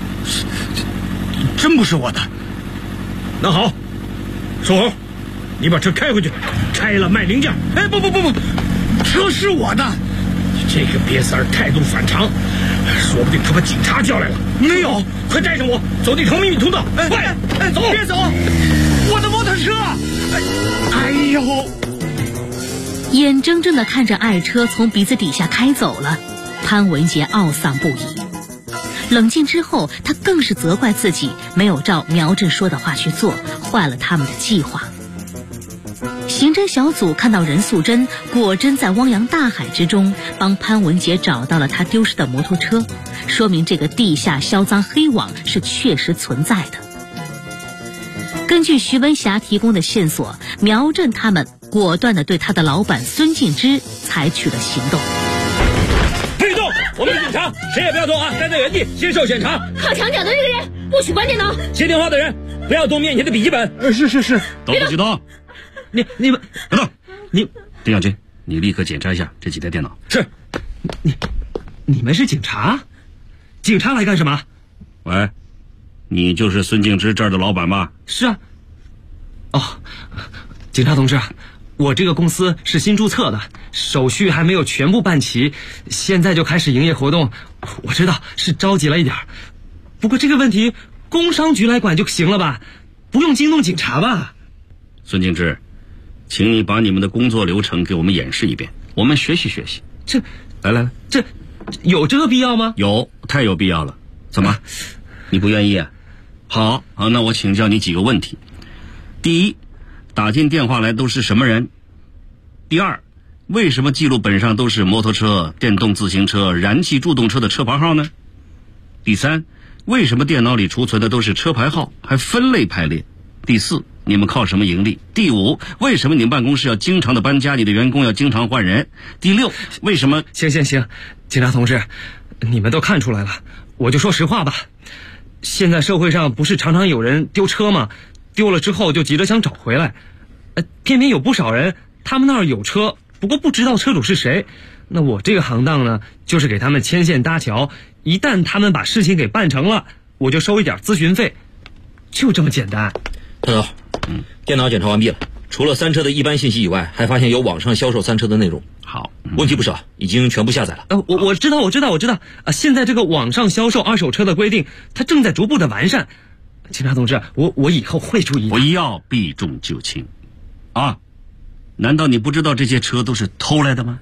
真不是我的。 那好，瘦猴，你把车开回去，拆了卖零件。 哎，不，车是我的。 这个瘪三儿态度反常，说不定他把警察叫来了。 没有， 快带上我，走那条秘密通道。快， 走，别走，我的摩托车！哎呦！ 眼睁睁地看着爱车从鼻子底下开走了，潘文杰懊丧不已。冷静之后，他更是责怪自己没有照苗振说的话去做，坏了他们的计划。刑侦小组看到任素贞果真在汪洋大海之中帮潘文杰找到了他丢失的摩托车，说明这个地下销赃黑网是确实存在的。根据徐文霞提供的线索，苗振他们果断地对他的老板孙敬之采取了行动。 不许动！我们是警察，谁也不要动啊！待在原地接受检查。 靠墙角的这个人，不许关电脑。 接电话的人，不要动面前的笔记本。 是， 都不许动。 你们别动！丁小军，你立刻检查一下这几台电脑。 是。你们是警察？警察来干什么？ 喂，你就是孙敬之这儿的老板吧？ 是啊。哦，警察同志，我这个公司是新注册的，手续还没有全部办齐，现在就开始营业活动。我知道是着急了一点，不过这个问题工商局来管就行了吧，不用惊动警察吧？ 孙敬之，请你把你们的工作流程给我们演示一遍，我们学习学习。来， 这有这个必要吗？ 有，太有必要了。怎么，你不愿意啊？好，那我请教你几个问题。第一，打进电话来都是什么人？第二，为什么记录本上都是摩托车、电动自行车、燃气助动车的车牌号呢？第三，为什么电脑里储存的都是车牌号，还分类排列？第四，你们靠什么盈利？第五，为什么你们办公室要经常的搬家，你的员工要经常换人？第六，为什么？ 行，警察同志，你们都看出来了，我就说实话吧。现在社会上不是常常有人丢车吗？丢了之后就急着想找回来，偏偏有不少人他们那儿有车，不过不知道车主是谁。那我这个行当呢，就是给他们牵线搭桥，一旦他们把事情给办成了，我就收一点咨询费，就这么简单。 潘导，电脑检查完毕了，除了三车的一般信息以外，还发现有网上销售三车的内容。 好， 问题不少，已经全部下载了。 我知道现在这个网上销售二手车的规定，它正在逐步的完善。警察同志，我以后会注意的。 不要避重就轻，啊！难道你不知道这些车都是偷来的吗？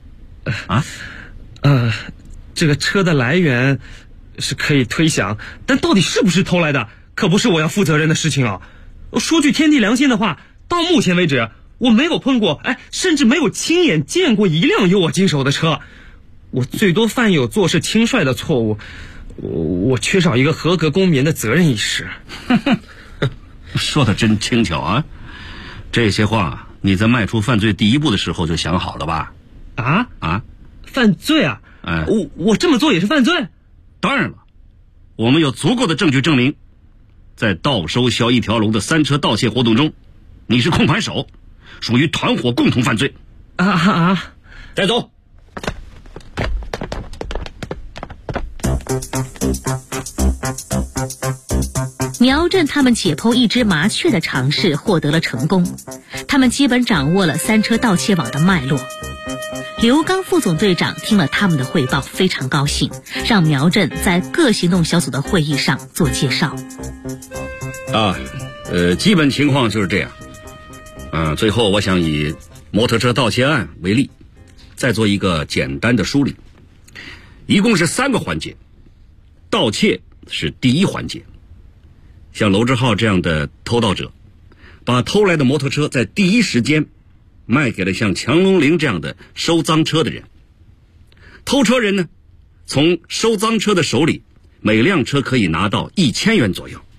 这个车的来源是可以推想，但到底是不是偷来的，可不是我要负责任的事情啊！说句天地良心的话，到目前为止，我没有碰过，甚至没有亲眼见过一辆由我经手的车。我最多犯有做事轻率的错误。我缺少一个合格公民的责任意识。 说的真轻巧啊！这些话你在迈出犯罪第一步的时候就想好了吧？ 犯罪啊？我这么做也是犯罪？ 当然了，我们有足够的证据证明，在盗收销一条龙的三车盗窃活动中，你是控盘手，属于团伙共同犯罪。 带走。 苗振他们解剖一只麻雀的尝试获得了成功，他们基本掌握了三车盗窃网的脉络。刘刚副总队长听了他们的汇报，非常高兴，让苗振在各行动小组的会议上做介绍。 基本情况就是这样。最后我想以摩托车盗窃案为例，再做一个简单的梳理。一共是3个环节，盗窃是第一环节。像娄志浩这样的偷盗者，把偷来的摩托车在第一时间卖给了像强龙林这样的收赃车的人。偷车人呢，从收赃车的手里，每辆车可以拿到1000元左右。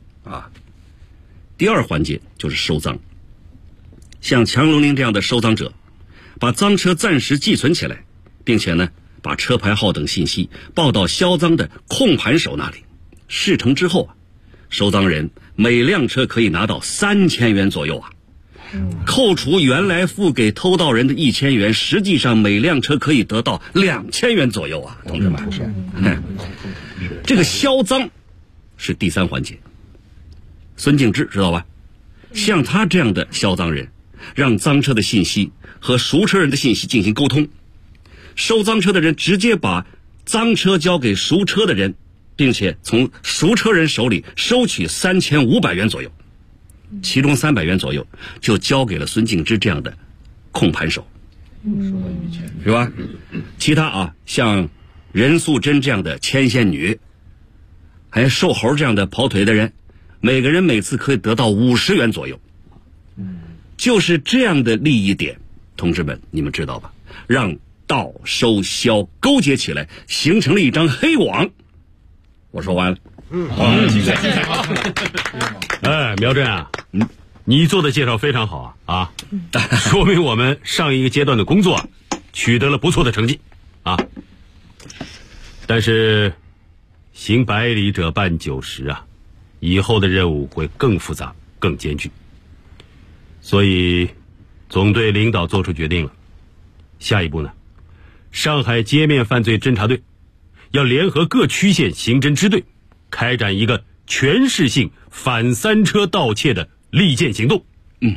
第二环节就是收赃。像强龙林这样的收赃者，把赃车暂时寄存起来，并且呢，把车牌号等信息报到销赃的控盘手那里。事成之后收赃人每辆车可以拿到3000元左右。 扣除原来付给偷盗人的1000元，实际上每辆车可以得到2000元左右啊，同志们。这个销赃是第3环节。孙敬之知道吧？像他这样的销赃人，让赃车的信息和赎车人的信息进行沟通，收赃车的人直接把赃车交给赎车的人，并且从赎车人手里收取3500元左右，其中300元左右就交给了孙敬之这样的控盘手，是吧？其他像任素贞这样的牵线女，还有瘦猴这样的跑腿的人，每个人每次可以得到50元左右。就是这样的利益点，同志们，你们知道吧？让盗收销勾结起来，形成了一张黑网。我说完了。 精彩啊！哎，苗震啊，你做的介绍非常好啊，说明我们上一个阶段的工作取得了不错的成绩啊。但是行100里者半90啊，以后的任务会更复杂、更艰巨。所以总队领导做出决定了，下一步呢，上海街面犯罪侦查队要联合各区县刑侦支队，开展一个全市性反3车盗窃的利剑行动。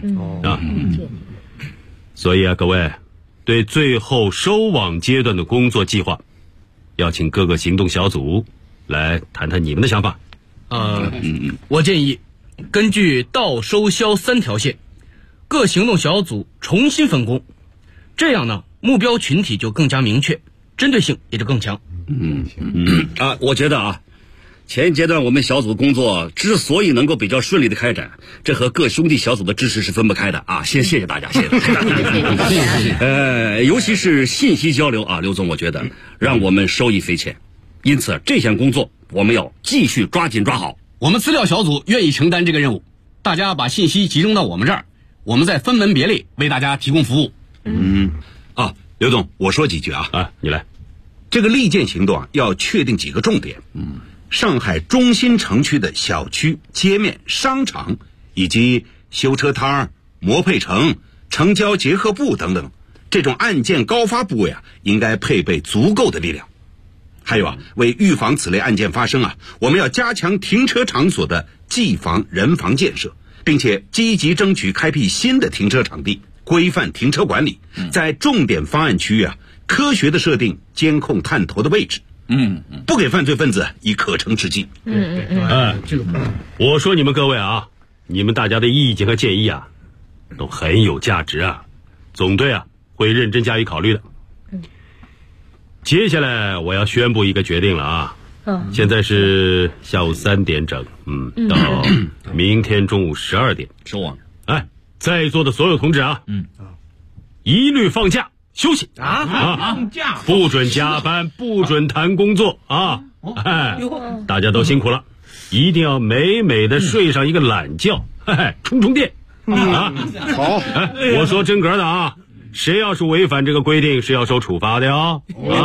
所以各位，对最后收网阶段的工作计划，要请各个行动小组来谈谈你们的想法。 我建议根据盗收销3条线，各行动小组重新分工，这样呢，目标群体就更加明确，针对性也就更强。 我觉得前一阶段我们小组工作之所以能够比较顺利的开展，这和各兄弟小组的支持是分不开的啊！谢谢大家，谢谢大家。尤其是信息交流刘总，我觉得让我们受益匪浅，因此这项工作我们要继续抓紧抓好。 我们资料小组愿意承担这个任务，大家把信息集中到我们这儿，我们再分门别类为大家提供服务。 刘总，我说几句啊， 你来。 这个利剑行动要确定几个重点。上海中心城区的小区、街面、商场以及修车摊、摩配城、城郊结合部等等，这种案件高发部位应该配备足够的力量。还有为预防此类案件发生我们要加强停车场所的技防人防建设，并且积极争取开辟新的停车场地，规范停车管理，在重点方案区域科学的设定监控探头的位置，不给犯罪分子以可乘之机。 我说你们各位你们大家的意见和建议都很有价值总队会认真加以考虑的。接下来我要宣布一个决定了现在是下午3点整，到明天中午12点收网。 在座的所有同志一律放假休息放假不准加班，不准谈工作大家都辛苦了，一定要美美的睡上一个懒觉，充电好， 我说真格的谁要是违反这个规定是要受处罚的哟。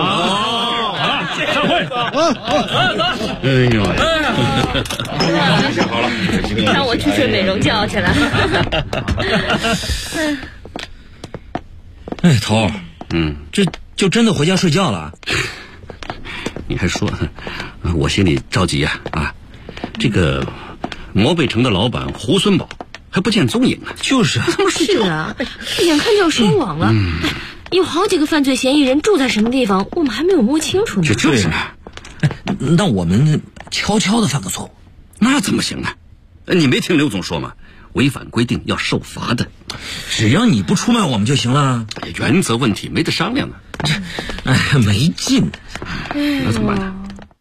散会。 好了，让我去睡美容觉去了。 头，这就真的回家睡觉了？你还说，我心里着急这个摩贝城的老板胡孙宝还不见踪影呢。 就是眼看就要收网了，有好几个犯罪嫌疑人住在什么地方，我们还没有摸清楚呢。 就是那我们悄悄的犯个错误，那怎么行呢？你没听刘总说吗？违反规定要受罚的，只要你不出卖我们就行了。原则问题没得商量没劲，那怎么办呢？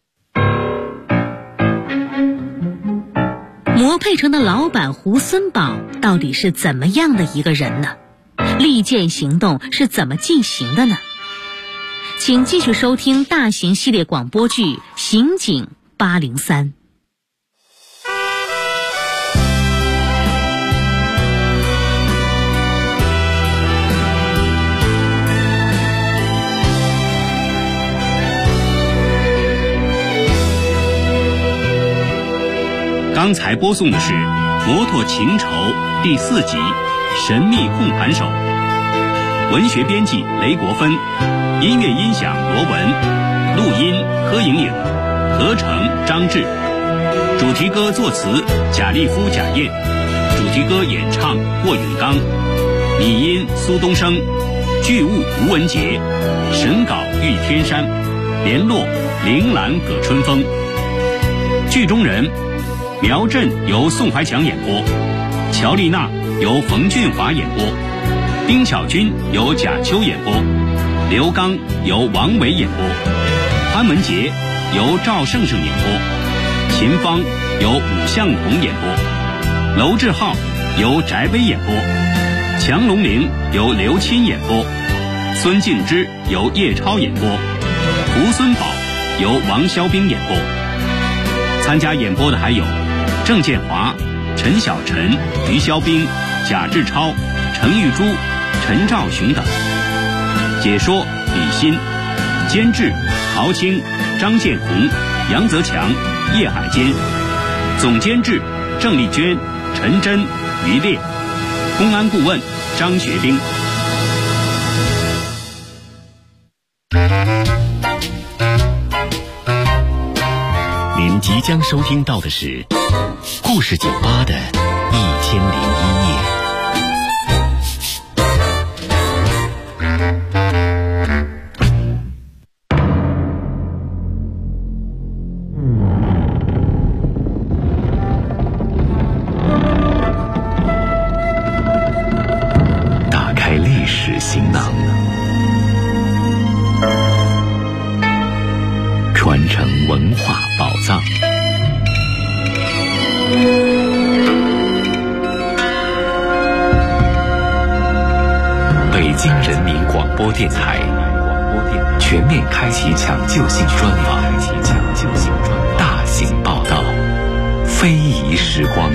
摩佩城的老板胡森宝到底是怎么样的一个人呢？利剑行动是怎么进行的呢？请继续收听大型系列广播剧《刑警803》。 刚才播送的是《摩托情仇》第4集《 神秘控盘手。文学编辑雷国芬，音乐音响罗文，录音柯莹莹，合成张志。主题歌作词贾立夫、贾燕，主题歌演唱郭永刚，拟音苏东升，剧务吴文杰，审稿玉天山，联络铃兰葛春风。剧中人苗震由宋怀强演播，乔丽娜由冯俊华演播，丁巧君由贾秋演播，刘刚由王维演播，潘文杰由赵胜胜演播，秦芳由武向同演播，娄志浩由翟威演播，强龙陵由刘钦演播，孙敬之由叶超演播，胡孙宝由王肖兵演播。参加演播的还有郑建华、陈小晨、于肖兵、贾志超、程玉珠、陈兆雄等。解说李欣，监制陶青、张建红、杨泽强、叶海坚，总监制郑丽娟、陈真、于烈，公安顾问张学兵。 您即将收听到的是故事酒吧的1001夜。打开历史行囊，传承文化宝藏。北京人民广播电台全面开启抢救性专访，大型报道，非遗时光。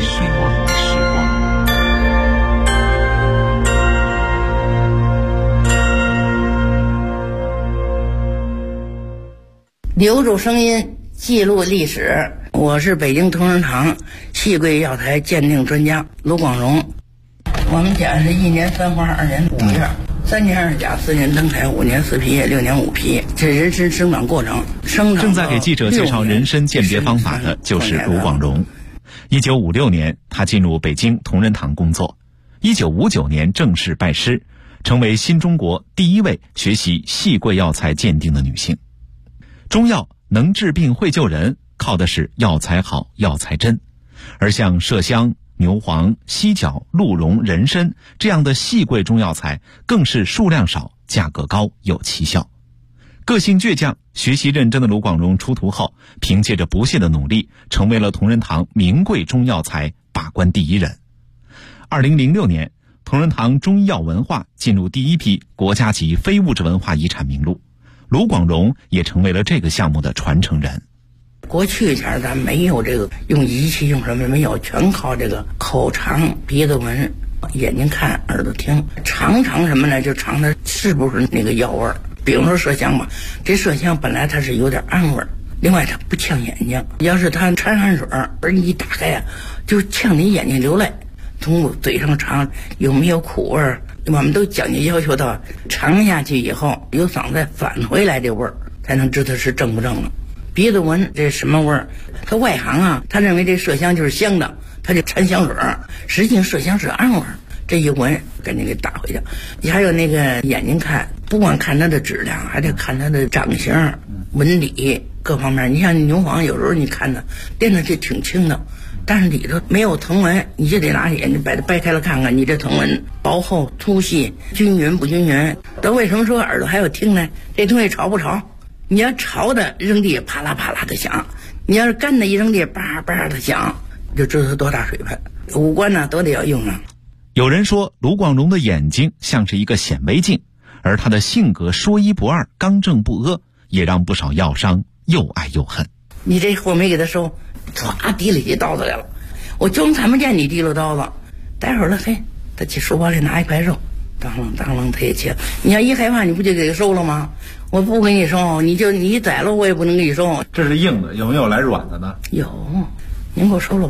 留住声音，记录历史。我是北京同仁堂细桂药材鉴定专家卢广荣。我们家是1年3花2年5月，3年2甲4年登台5年4批6年5批，这人参生长过程。 正在给记者介绍人参鉴别方法的就是卢广荣。1956年，他进入北京同仁堂工作。1959年正式拜师，成为新中国第一位学习细桂药材鉴定的女性。中药能治病会救人，靠的是药材好、药材真。而像麝香、牛黄、犀角、鹿茸、人参这样的细桂中药材，更是数量少、价格高、有奇效。个性倔强、学习认真的卢广荣出徒后，凭借着不懈的努力，成为了同仁堂名贵中药材把关第一人。2006年，同仁堂中医药文化进入第一批国家级非物质文化遗产名录，卢广荣也成为了这个项目的传承人。 过去前咱没有这个用仪器用什么没有，全靠这个口尝、鼻子闻、眼睛看、耳朵听，尝什么呢？就尝它是不是那个药味儿。比如说麝香吧，这麝香本来它是有点暗味儿，另外它不呛眼睛，要是它掺汗水而你一打开呀，就呛你眼睛流泪。从嘴上尝有没有苦味儿，我们都讲究要求到尝下去以后有嗓子返回来这味儿，才能知道是正不正了。鼻子闻这什么味儿？他外行啊，他认为这麝香就是香的，他就掺香水，实际上麝香是暗味儿。这一闻赶紧给打回去。你还有那个眼睛看，不光看它的质量，还得看它的长相、纹理各方面。你像牛黄，有时候你看它掂着就挺轻的，但是里头没有藤纹，你就得拿眼睛把它掰开了看看，你这藤纹薄厚、粗细、均匀不均匀。都为什么说耳朵还有听呢？这东西潮不潮？你要潮的扔地啪啦啪啦的响，你要是干的一扔地叭叭的响，就知道它多大水分。五官呢都得要用上。 有人说卢广荣的眼睛像是一个显微镜，而他的性格说一不二、刚正不阿，也让不少药商又爱又恨。 你这货没给他收，唰提了起刀子来了，我就看不见你提了刀子。待会儿了，嘿，他去书包里拿一块肉，当啷当啷他也切。你要一害怕，你不就给他收了吗？我不给你收，你宰了我也不能给你收。 这是硬的，有没有来软的呢？ 有，您给我收了吧。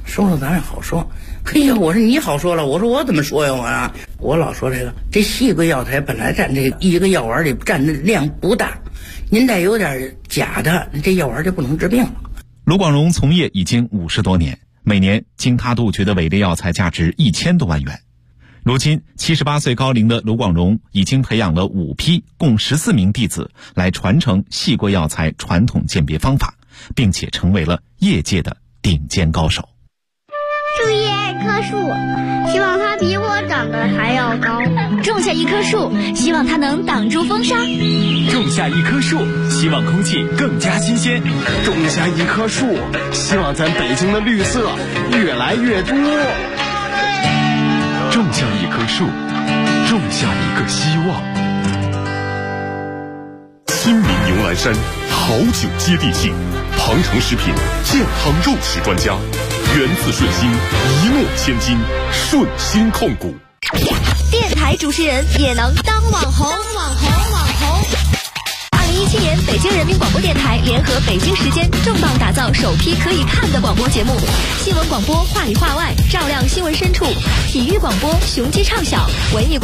收了咱也好说。嘿呀，我说你好说了，我说我怎么说呀我老说这西瓜药材本来占这一个药丸里占的量不大，您再有点假的，这药丸就不能治病了。 卢广荣从业已经50多年，每年经他杜绝的伪劣药材价值1000多万元。如今78岁高龄的卢广荣已经培养了5批共14名弟子来传承细瓜药材传统鉴别方法，并且成为了业界的顶尖高手。 树叶爱棵树，希望它比我长得还要高。 种下一棵树，希望它能挡住风沙。 种下一棵树，希望空气更加新鲜。 种下一棵树，希望咱北京的绿色越来越多。 种下一棵树，种下一个希望。亲民牛栏山，好酒接地气，庞城食品健康肉食专家，源自顺心，一诺千金，顺心控股。 电台主持人也能当网红。2017年，北京人民广播电台联合北京时间重磅打造首批可以看的广播节目，新闻广播话里话外，照亮新闻深处；体育广播雄鸡唱晓，文艺